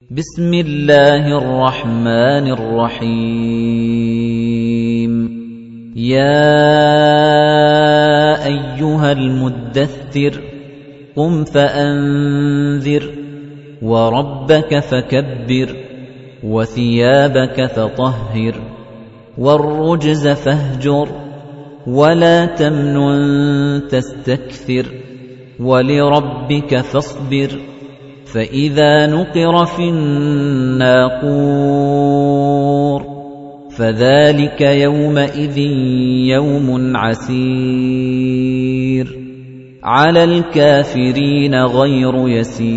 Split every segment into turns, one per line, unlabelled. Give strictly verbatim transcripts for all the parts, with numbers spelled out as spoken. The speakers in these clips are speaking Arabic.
بسم الله الرحمن الرحيم يا أيها المدثر قم فأنذر وربك فكبر وثيابك فطهر والرجز فاهجر ولا تمنن تستكثر ولربك فاصبر فإذا نقر في الناقور فذلك يومئذ يوم عسير على الكافرين غير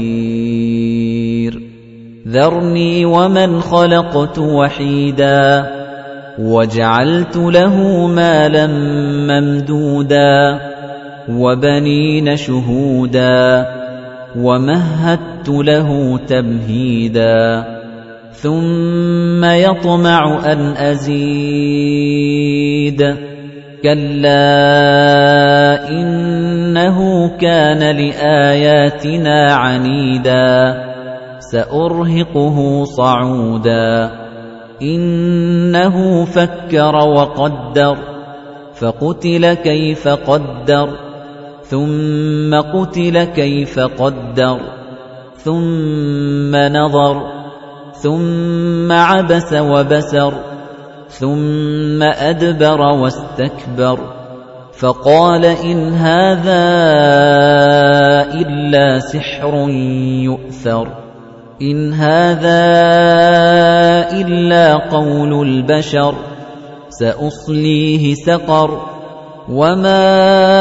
يسير ذرني ومن خلقت وحيدا وجعلت له مالا ممدودا وبنين شهودا ومهدت له تمهيدا ثم يطمع أن أزيد كلا إنه كان لآياتنا عنيدا سأرهقه صعودا إنه فكر وقدر فقتل كيف قدر ثم قتل كيف قدر ثم نظر ثم عبس وبسر ثم أدبر واستكبر فقال إن هذا إلا سحر يؤثر إن هذا إلا قول البشر سأصليه سقر وما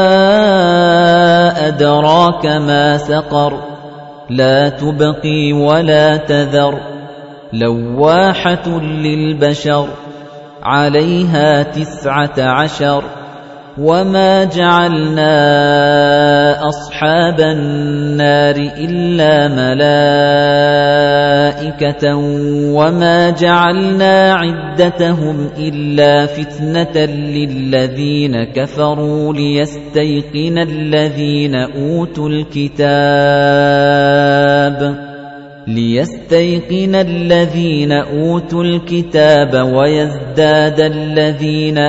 أدراك ما سقر لا تبقي ولا تذر لواحة للبشر عليها تسعة عشر وما جعلنا أصحاب النار إلا ملائكة وما جعلنا عدتهم إلا فتنة للذين كفروا ليستيقن الذين أوتوا الكتاب ليستيقن الذين أوتوا الكتاب ويزداد الذين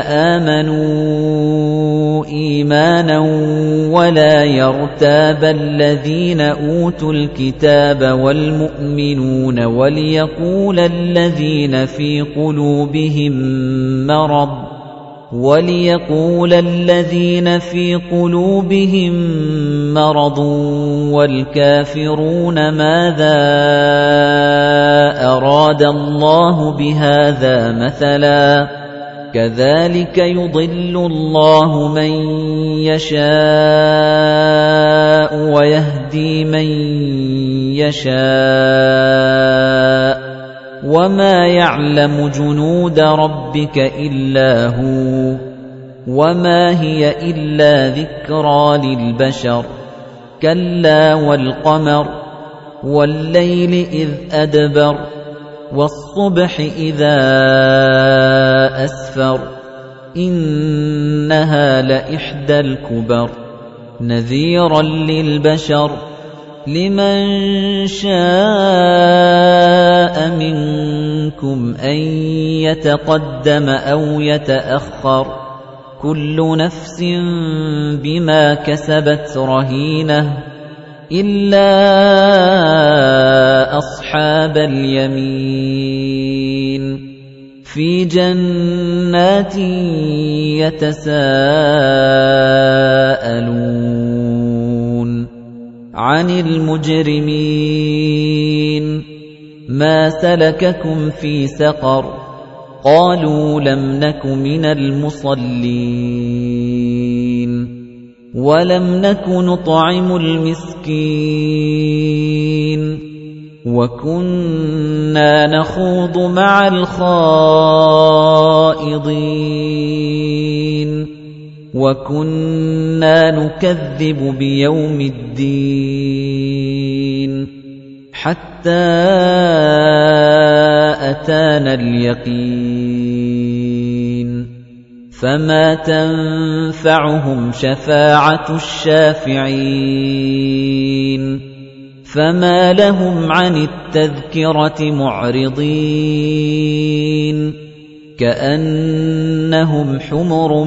آمنوا إيمانا ولا يرتاب الذين أوتوا الكتاب والمؤمنون وليقول الذين في قلوبهم مرض وليقول الذين في قلوبهم مرض والكافرون ماذا أراد الله بهذا مثلا كذلك يضل الله من يشاء ويهدي من يشاء وما يعلم جنود ربك إلا هو وما هي إلا ذكرى للبشر كلا والقمر والليل إذ أدبر والصبح إذا أسفر إنها لإحدى الكبر نذيرا للبشر لمن شاء منكم أن يتقدم أو يتأخر كل نفس بما كسبت رهينة إلا أصحاب اليمين في جنات يتساءلون عن المجرمين ما سلككم في سقر قالوا لم نك من المصلين ولم نك نطعم المسكين وكنا نخوض مع الخائضين وكنا نكذب بيوم الدين حتى أتانا اليقين فما تنفعهم شفاعة الشافعين فما لهم عن التذكرة معرضين كأنهم حمر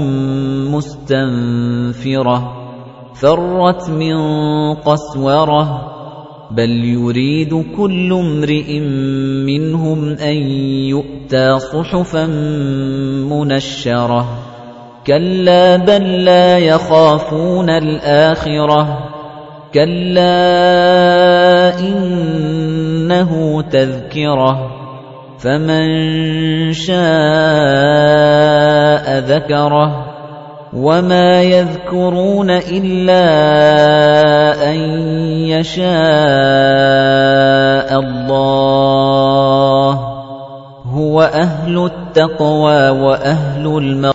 مستنفرة فرت من قسورة بل يريد كل امرئ منهم أن يؤتى صحفا منشرة كلا بل لا يخافون الآخرة كلا إنه تذكرة فمن شاء ذكره وما يذكرون إلا أن يشاء الله هو أهل التقوى وأهل المغفرة